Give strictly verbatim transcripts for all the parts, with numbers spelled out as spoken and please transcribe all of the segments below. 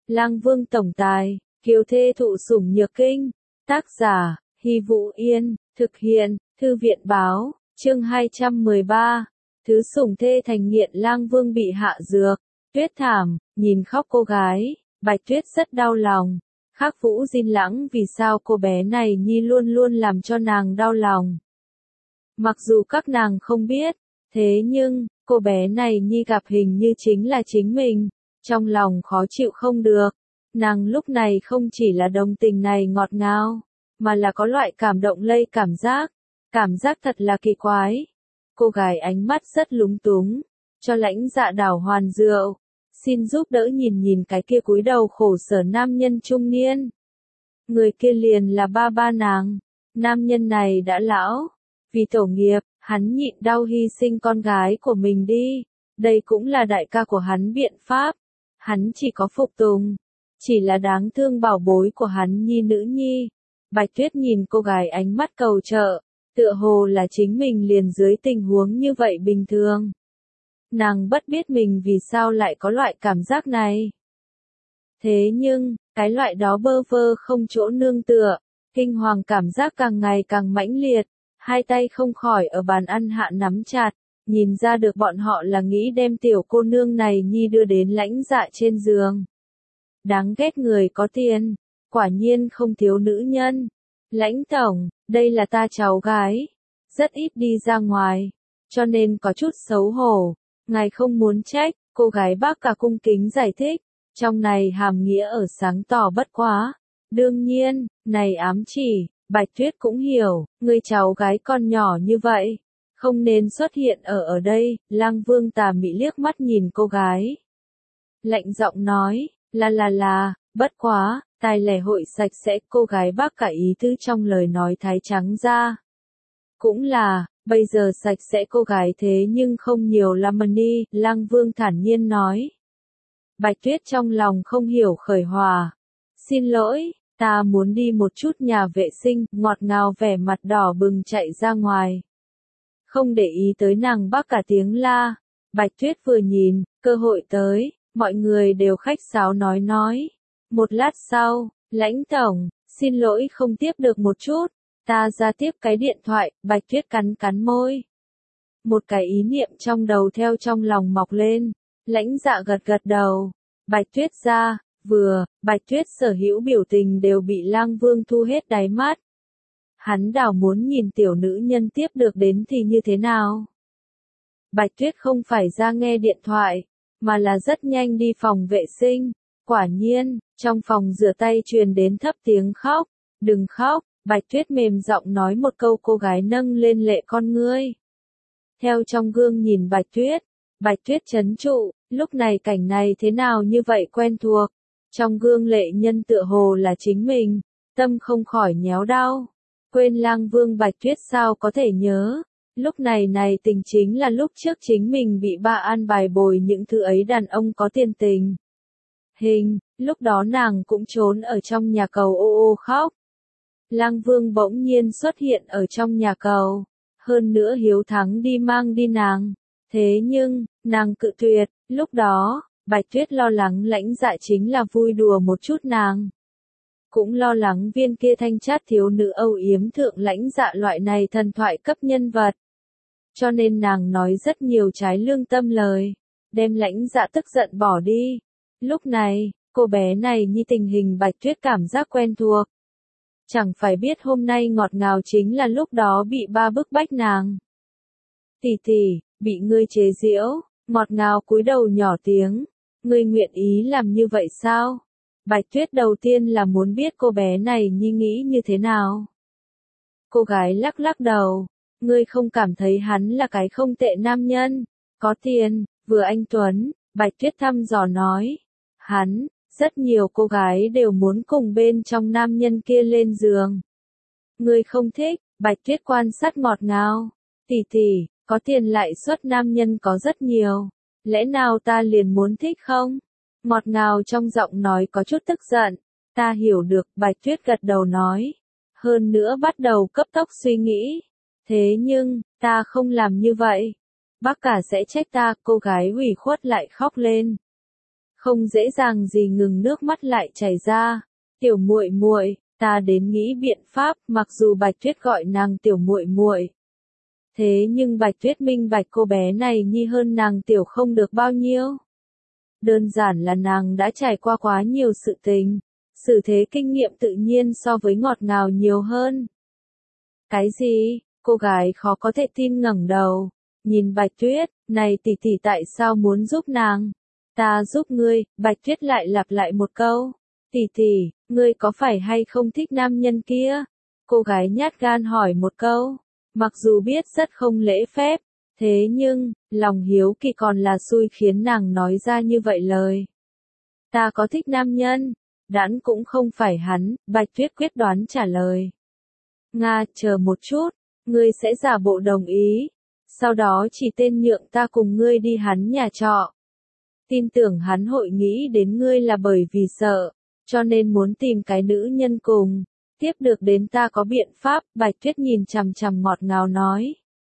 Lang Vương tổng tài, kiều thê thụ sủng nhược kinh. Tác giả, Hy Vũ Yên, thực hiện, Thư viện báo, chương hai trăm mười ba. Thứ sủng thê thành nghiện Lang Vương bị hạ dược. Tuyết thảm, nhìn khóc cô gái, Bạch Tuyết rất đau lòng. Khác Vũ Dinh Lãng vì sao cô bé này nhi luôn luôn làm cho nàng đau lòng. Mặc dù các nàng không biết, thế nhưng, cô bé này nhi gặp hình như chính là chính mình. Trong lòng khó chịu không được. Nàng lúc này không chỉ là đồng tình này ngọt ngào, mà là có loại cảm động lây cảm giác. Cảm giác thật là kỳ quái. Cô gái ánh mắt rất lúng túng, cho Lãnh Dạ đảo hoàn rượu. Xin giúp đỡ nhìn nhìn cái kia cúi đầu khổ sở nam nhân trung niên. Người kia liền là ba ba nàng. Nam nhân này đã lão. Vì tổ nghiệp, hắn nhịn đau hy sinh con gái của mình đi. Đây cũng là đại ca của hắn biện pháp. Hắn chỉ có phục tùng. Chỉ là đáng thương bảo bối của hắn nhi nữ nhi. Bạch Tuyết nhìn cô gái ánh mắt cầu trợ. Tựa hồ là chính mình liền dưới tình huống như vậy bình thường. Nàng bất biết mình vì sao lại có loại cảm giác này. Thế nhưng, cái loại đó bơ vơ không chỗ nương tựa, kinh hoàng cảm giác càng ngày càng mãnh liệt, hai tay không khỏi ở bàn ăn hạ nắm chặt, nhìn ra được bọn họ là nghĩ đem tiểu cô nương này nhi đưa đến Lãnh Dạ trên giường. Đáng ghét người có tiền, quả nhiên không thiếu nữ nhân. Lãnh tổng, đây là ta cháu gái, rất ít đi ra ngoài, cho nên có chút xấu hổ. Ngài không muốn trách, cô gái bác cả cung kính giải thích, trong này hàm nghĩa ở sáng tỏ bất quá. Đương nhiên, này ám chỉ, Bạch Tuyết cũng hiểu, người cháu gái con nhỏ như vậy, không nên xuất hiện ở ở đây. Lang Vương tà mị liếc mắt nhìn cô gái. Lạnh giọng nói, là là là, bất quá, tài lẻ hội sạch sẽ. Cô gái bác cả ý tứ trong lời nói thái trắng ra. Cũng là, bây giờ sạch sẽ cô gái thế nhưng không nhiều Lamani, Lang Vương thản nhiên nói. Bạch Tuyết trong lòng không hiểu khởi hòa. Xin lỗi, ta muốn đi một chút nhà vệ sinh, ngọt ngào vẻ mặt đỏ bừng chạy ra ngoài. Không để ý tới nàng bác cả tiếng la. Bạch Tuyết vừa nhìn, cơ hội tới, mọi người đều khách sáo nói nói. Một lát sau, Lãnh tổng, xin lỗi không tiếp được một chút. Ta ra tiếp cái điện thoại. Bạch Tuyết cắn cắn môi. Một cái ý niệm trong đầu theo trong lòng mọc lên. Lãnh Dạ gật gật đầu. Bạch Tuyết ra, vừa, Bạch Tuyết sở hữu biểu tình đều bị Lang Vương thu hết đáy mắt. Hắn đảo muốn nhìn tiểu nữ nhân tiếp được đến thì như thế nào. Bạch Tuyết không phải ra nghe điện thoại, mà là rất nhanh đi phòng vệ sinh. Quả nhiên, trong phòng rửa tay truyền đến thấp tiếng khóc. Đừng khóc. Bạch Tuyết mềm giọng nói một câu. Cô gái nâng lên lệ con ngươi. Theo trong gương nhìn Bạch Tuyết, Bạch Tuyết trấn trụ, lúc này cảnh này thế nào như vậy quen thuộc. Trong gương lệ nhân tựa hồ là chính mình, tâm không khỏi nhéo đau. Quên Lang Vương Bạch Tuyết sao có thể nhớ. Lúc này này tình chính là lúc trước chính mình bị ba an bài bồi những thứ ấy đàn ông có tiền tình. Hình, lúc đó nàng cũng trốn ở trong nhà cầu ô ô khóc. Lang Vương bỗng nhiên xuất hiện ở trong nhà cầu, hơn nữa hiếu thắng đi mang đi nàng. Thế nhưng, nàng cự tuyệt. Lúc đó, Bạch Tuyết lo lắng Lãnh Dạ chính là vui đùa một chút nàng. Cũng lo lắng viên kia thanh chát thiếu nữ âu yếm thượng Lãnh Dạ loại này thần thoại cấp nhân vật. Cho nên nàng nói rất nhiều trái lương tâm lời, đem Lãnh Dạ tức giận bỏ đi. Lúc này, cô bé này như tình hình Bạch Tuyết cảm giác quen thuộc. Chẳng phải biết hôm nay ngọt ngào chính là lúc đó bị ba bức bách nàng. Tỷ tỷ, bị ngươi chế giễu, ngọt ngào cúi đầu nhỏ tiếng. Ngươi nguyện ý làm như vậy sao? Bạch Tuyết đầu tiên là muốn biết cô bé này nhi nghĩ như thế nào. Cô gái lắc lắc đầu. Ngươi không cảm thấy hắn là cái không tệ nam nhân, có tiền, vừa anh tuấn. Bạch Tuyết thăm dò nói. Hắn, rất nhiều cô gái đều muốn cùng bên trong nam nhân kia lên giường. Ngươi không thích. Bạch Tuyết quan sát ngọt ngào. Tỷ tỷ, có tiền lại suất nam nhân có rất nhiều. Lẽ nào ta liền muốn thích không? Ngọt ngào trong giọng nói có chút tức giận. Ta hiểu được. Bạch Tuyết gật đầu nói. Hơn nữa bắt đầu cấp tốc suy nghĩ. Thế nhưng, ta không làm như vậy. Bác cả sẽ trách ta. Cô gái ủy khuất lại khóc lên. không dễ dàng gì ngừng nước mắt lại chảy ra. Tiểu muội muội, ta đến nghĩ biện pháp, mặc dù Bạch Tuyết gọi nàng tiểu muội muội. Thế nhưng Bạch Tuyết minh bạch cô bé này nhi hơn nàng tiểu không được bao nhiêu. Đơn giản là nàng đã trải qua quá nhiều sự tình, xử thế kinh nghiệm tự nhiên so với ngọt ngào nhiều hơn. Cái gì? Cô gái khó có thể tin ngẩng đầu, nhìn Bạch Tuyết, này tỷ tỷ tại sao muốn giúp nàng? Ta giúp ngươi, Bạch Tuyết lại lặp lại một câu. Tỷ tỷ, ngươi có phải hay không thích nam nhân kia? Cô gái nhát gan hỏi một câu, mặc dù biết rất không lễ phép, thế nhưng, lòng hiếu kỳ còn là xui khiến nàng nói ra như vậy lời. Ta có thích nam nhân, đãn cũng không phải hắn, Bạch Tuyết quyết đoán trả lời. Nga, chờ một chút, ngươi sẽ giả bộ đồng ý, sau đó chỉ tên nhượng ta cùng ngươi đi hắn nhà trọ. Tin tưởng hắn hội nghĩ đến ngươi là bởi vì sợ, cho nên muốn tìm cái nữ nhân cùng. Tiếp được đến ta có biện pháp, Bạch Tuyết nhìn chằm chằm ngọt ngào nói.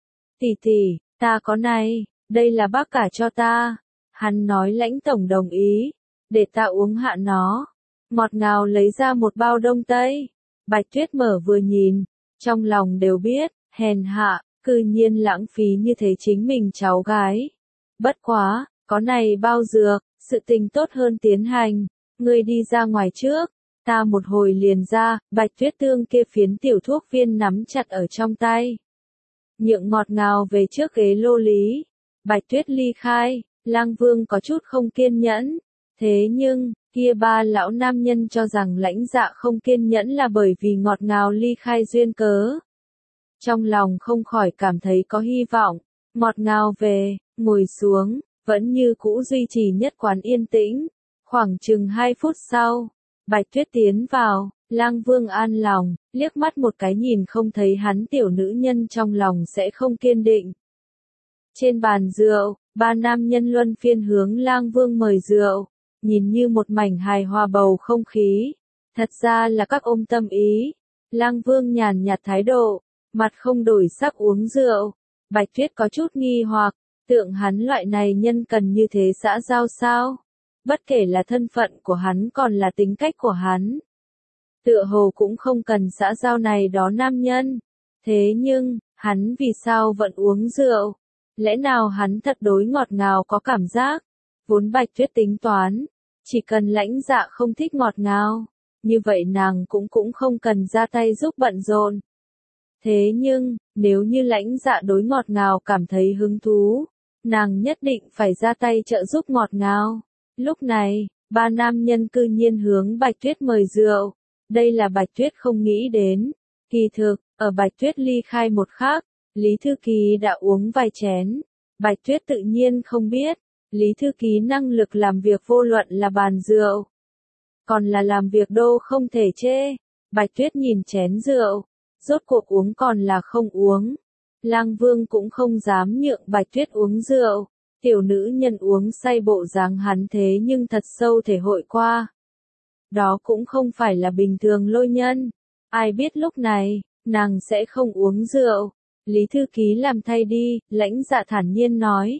Tỷ tỷ, ta có này, đây là bác cả cho ta. Hắn nói lãnh tổng đồng ý, để ta uống hạ nó. Ngọt ngào lấy ra một bao đông tây. Bạch Tuyết mở vừa nhìn, trong lòng đều biết, hèn hạ, cư nhiên lãng phí như thế chính mình cháu gái. Bất quá, có này bao dược, sự tình tốt hơn tiến hành. Ngươi đi ra ngoài trước. Ta một hồi liền ra, Bạch Tuyết tương kia phiến tiểu thuốc viên nắm chặt ở trong tay. Nhượng ngọt ngào về trước ghế lô lý. Bạch Tuyết ly khai, Lang Vương có chút không kiên nhẫn. Thế nhưng, kia ba lão nam nhân cho rằng Lãnh Dạ không kiên nhẫn là bởi vì ngọt ngào ly khai duyên cớ. Trong lòng không khỏi cảm thấy có hy vọng. Ngọt ngào về, ngồi xuống, vẫn như cũ duy trì nhất quán yên tĩnh. Khoảng chừng hai phút sau, Bạch Tuyết tiến vào, Lang Vương an lòng, liếc mắt một cái nhìn không thấy hắn tiểu nữ nhân trong lòng sẽ không kiên định. Trên bàn rượu, ba nam nhân luân phiên hướng Lang Vương mời rượu, nhìn như một mảnh hài hòa bầu không khí. Thật ra là các ôm tâm ý. Lang Vương nhàn nhạt thái độ, mặt không đổi sắc uống rượu. Bạch Tuyết có chút nghi hoặc, tượng hắn loại này nhân cần như thế xã giao sao? Bất kể là thân phận của hắn còn là tính cách của hắn. Tựa hồ cũng không cần xã giao này đó nam nhân. Thế nhưng, hắn vì sao vẫn uống rượu? Lẽ nào hắn thật đối ngọt ngào có cảm giác? Vốn Bạch Tuyết tính toán, chỉ cần Lãnh Dạ không thích ngọt ngào, như vậy nàng cũng cũng không cần ra tay giúp bận rộn. Thế nhưng, nếu như Lãnh Dạ đối ngọt ngào cảm thấy hứng thú, nàng nhất định phải ra tay trợ giúp ngọt ngào. Lúc này, ba nam nhân cư nhiên hướng Bạch Tuyết mời rượu. Đây là Bạch Tuyết không nghĩ đến. Kỳ thực, ở Bạch Tuyết ly khai một khắc, Lý Thư Ký đã uống vài chén. Bạch Tuyết tự nhiên không biết, Lý Thư Ký năng lực làm việc vô luận là bàn rượu, còn là làm việc đô không thể chê. Bạch Tuyết nhìn chén rượu, rốt cuộc uống còn là không uống. Lang Vương cũng không dám nhượng Bạch Tuyết uống rượu. Tiểu nữ nhân uống say bộ dáng hắn thế nhưng thật sâu thể hội qua. Đó cũng không phải là bình thường lôi nhân. Ai biết lúc này, nàng sẽ không uống rượu. Lý Thư Ký làm thay đi, Lãnh Dạ thản nhiên nói.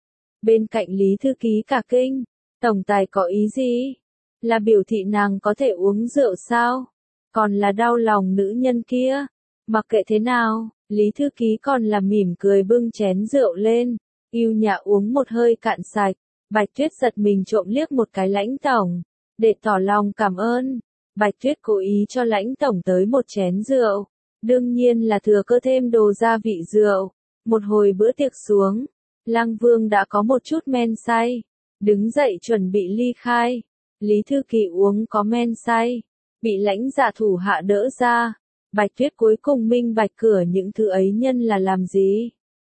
Bên cạnh Lý Thư Ký cả kinh, tổng tài có ý gì? Là biểu thị nàng có thể uống rượu sao? Còn là đau lòng nữ nhân kia? Mặc kệ thế nào, Lý Thư Ký còn là mỉm cười bưng chén rượu lên. Yêu nhã uống một hơi cạn sạch, Bạch Tuyết giật mình trộm liếc một cái Lãnh tổng, để tỏ lòng cảm ơn. Bạch Tuyết cố ý cho Lãnh tổng tới một chén rượu, đương nhiên là thừa cơ thêm đồ gia vị rượu. Một hồi bữa tiệc xuống, Lang Vương đã có một chút men say, đứng dậy chuẩn bị ly khai. Lý Thư Ký uống có men say, bị Lãnh Dạ thủ hạ đỡ ra. Bạch Tuyết cuối cùng minh bạch cửa những thứ ấy nhân là làm gì.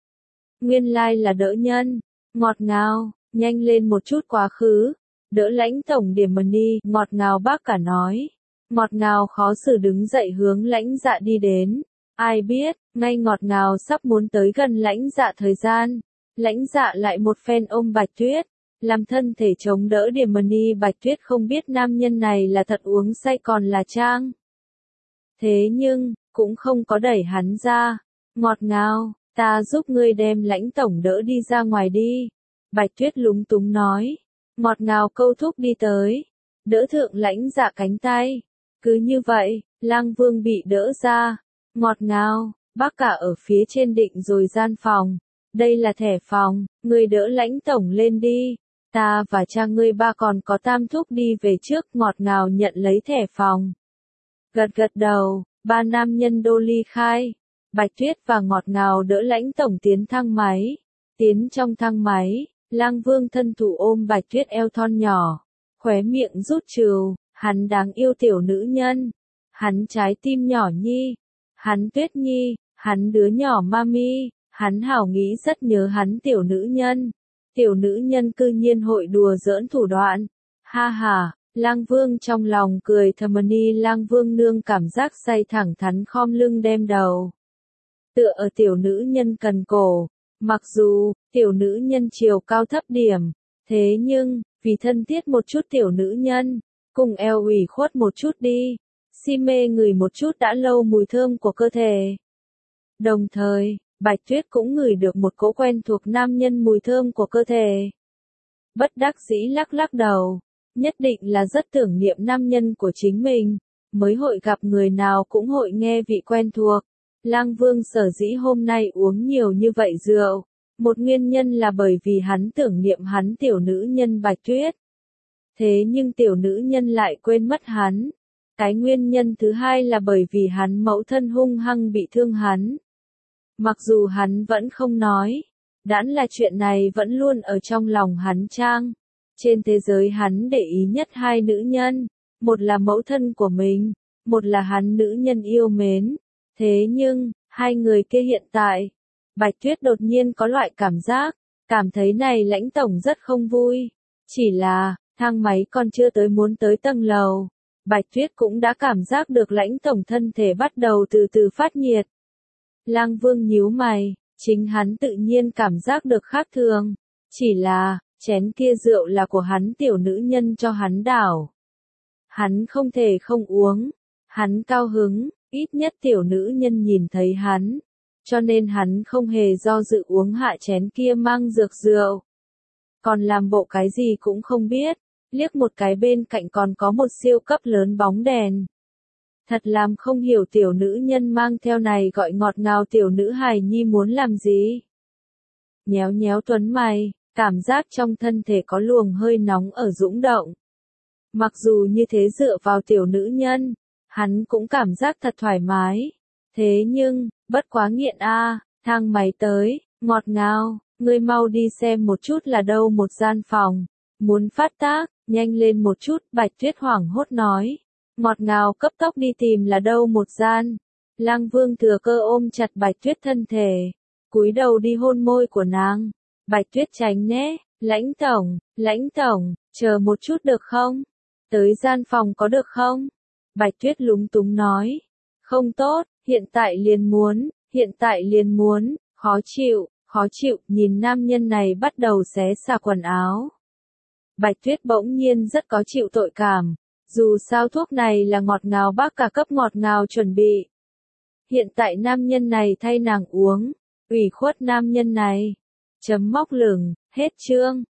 Nguyên lai là đỡ nhân, ngọt ngào, nhanh lên một chút quá khứ, đỡ Lãnh tổng điểm money, ngọt ngào bác cả nói. Ngọt ngào khó xử đứng dậy hướng Lãnh Dạ đi đến. Ai biết, ngay ngọt ngào sắp muốn tới gần Lãnh Dạ thời gian, Lãnh Dạ lại một phen ôm Bạch Tuyết, làm thân thể chống đỡ điểm money. Bạch Tuyết không biết nam nhân này là thật uống say còn là trang. Thế nhưng, cũng không có đẩy hắn ra. Ngọt ngào, ta giúp ngươi đem Lãnh tổng đỡ đi ra ngoài đi. Bạch Tuyết lúng túng nói. ngọt ngào câu thúc đi tới, đỡ thượng Lãnh Dạ cánh tay. Cứ như vậy, Lang Vương bị đỡ ra, ngọt ngào, bác cả ở phía trên định rồi gian phòng. Đây là thẻ phòng, ngươi đỡ Lãnh tổng lên đi. Ta và cha ngươi ba còn có Tam thúc đi về trước, ngọt ngào nhận lấy thẻ phòng. Gật gật đầu, ba nam nhân đô ly khai. Bạch Tuyết và ngọt ngào đỡ Lãnh tổng tiến thang máy. Tiến trong thang máy, Lang Vương thân thủ ôm Bạch Tuyết eo thon nhỏ, khóe miệng rút trừ, hắn đáng yêu tiểu nữ nhân, hắn trái tim nhỏ nhi, hắn Tuyết nhi, hắn đứa nhỏ mami, hắn hảo nghĩ rất nhớ hắn tiểu nữ nhân. Tiểu nữ nhân cư nhiên hội đùa giỡn thủ đoạn. Ha ha, Lang Vương trong lòng cười thầm ni Lang Vương nương cảm giác say thẳng thắn khom lưng đem đầu. Tựa ở tiểu nữ nhân cần cổ. Mặc dù, tiểu nữ nhân chiều cao thấp điểm, thế nhưng, vì thân thiết một chút tiểu nữ nhân, cùng eo ủy khuất một chút đi, si mê ngửi một chút đã lâu mùi thơm của cơ thể. Đồng thời, Bạch Tuyết cũng ngửi được một cỗ quen thuộc nam nhân mùi thơm của cơ thể. Bất đắc dĩ lắc lắc đầu, nhất định là rất tưởng niệm nam nhân của chính mình, mới hội gặp người nào cũng hội nghe vị quen thuộc. Lang Vương sở dĩ hôm nay uống nhiều như vậy rượu, một nguyên nhân là bởi vì hắn tưởng niệm hắn tiểu nữ nhân Bạch Tuyết. Thế nhưng tiểu nữ nhân lại quên mất hắn. Cái nguyên nhân thứ hai là bởi vì hắn mẫu thân hung hăng bị thương hắn. Mặc dù hắn vẫn không nói, đãn là chuyện này vẫn luôn ở trong lòng hắn trang. Trên thế giới hắn để ý nhất hai nữ nhân, một là mẫu thân của mình, một là hắn nữ nhân yêu mến. Thế nhưng, hai người kia hiện tại, Bạch Tuyết đột nhiên có loại cảm giác, cảm thấy này Lãnh tổng rất không vui. Chỉ là, thang máy còn chưa tới muốn tới tầng lầu, Bạch Tuyết cũng đã cảm giác được Lãnh tổng thân thể bắt đầu từ từ phát nhiệt. Lang Vương nhíu mày, chính hắn tự nhiên cảm giác được khác thường. Chỉ là, chén kia rượu là của hắn tiểu nữ nhân cho hắn đảo. Hắn không thể không uống, hắn cao hứng. Ít nhất tiểu nữ nhân nhìn thấy hắn, cho nên hắn không hề do dự uống hạ chén kia mang dược rượu. Còn làm bộ cái gì cũng không biết, liếc một cái bên cạnh còn có một siêu cấp lớn bóng đèn. Thật làm không hiểu tiểu nữ nhân mang theo này gọi ngọt ngào tiểu nữ hài nhi muốn làm gì. Nhéo nhéo tuấn mày, cảm giác trong thân thể có luồng hơi nóng ở dũng động. Mặc dù như thế dựa vào tiểu nữ nhân, hắn cũng cảm giác thật thoải mái. Thế nhưng, bất quá nghiện a, à, thang máy tới, ngọt ngào, ngươi mau đi xem một chút là đâu một gian phòng. Muốn phát tác, nhanh lên một chút, Bạch Tuyết hoảng hốt nói. Ngọt ngào cấp tốc đi tìm là đâu một gian. Lang Vương thừa cơ ôm chặt Bạch Tuyết thân thể, cúi đầu đi hôn môi của nàng. Bạch Tuyết tránh né, Lãnh tổng, Lãnh tổng, chờ một chút được không? Tới gian phòng có được không? Bạch Tuyết lúng túng nói. Không tốt, hiện tại liền muốn, hiện tại liền muốn, khó chịu, khó chịu, nhìn nam nhân này bắt đầu xé xả quần áo. Bạch Tuyết bỗng nhiên rất có chịu tội cảm, dù sao thuốc này là ngọt ngào bác cả cấp ngọt ngào chuẩn bị. Hiện tại nam nhân này thay nàng uống, ủy khuất nam nhân này. Chấm móc lửng, hết chương.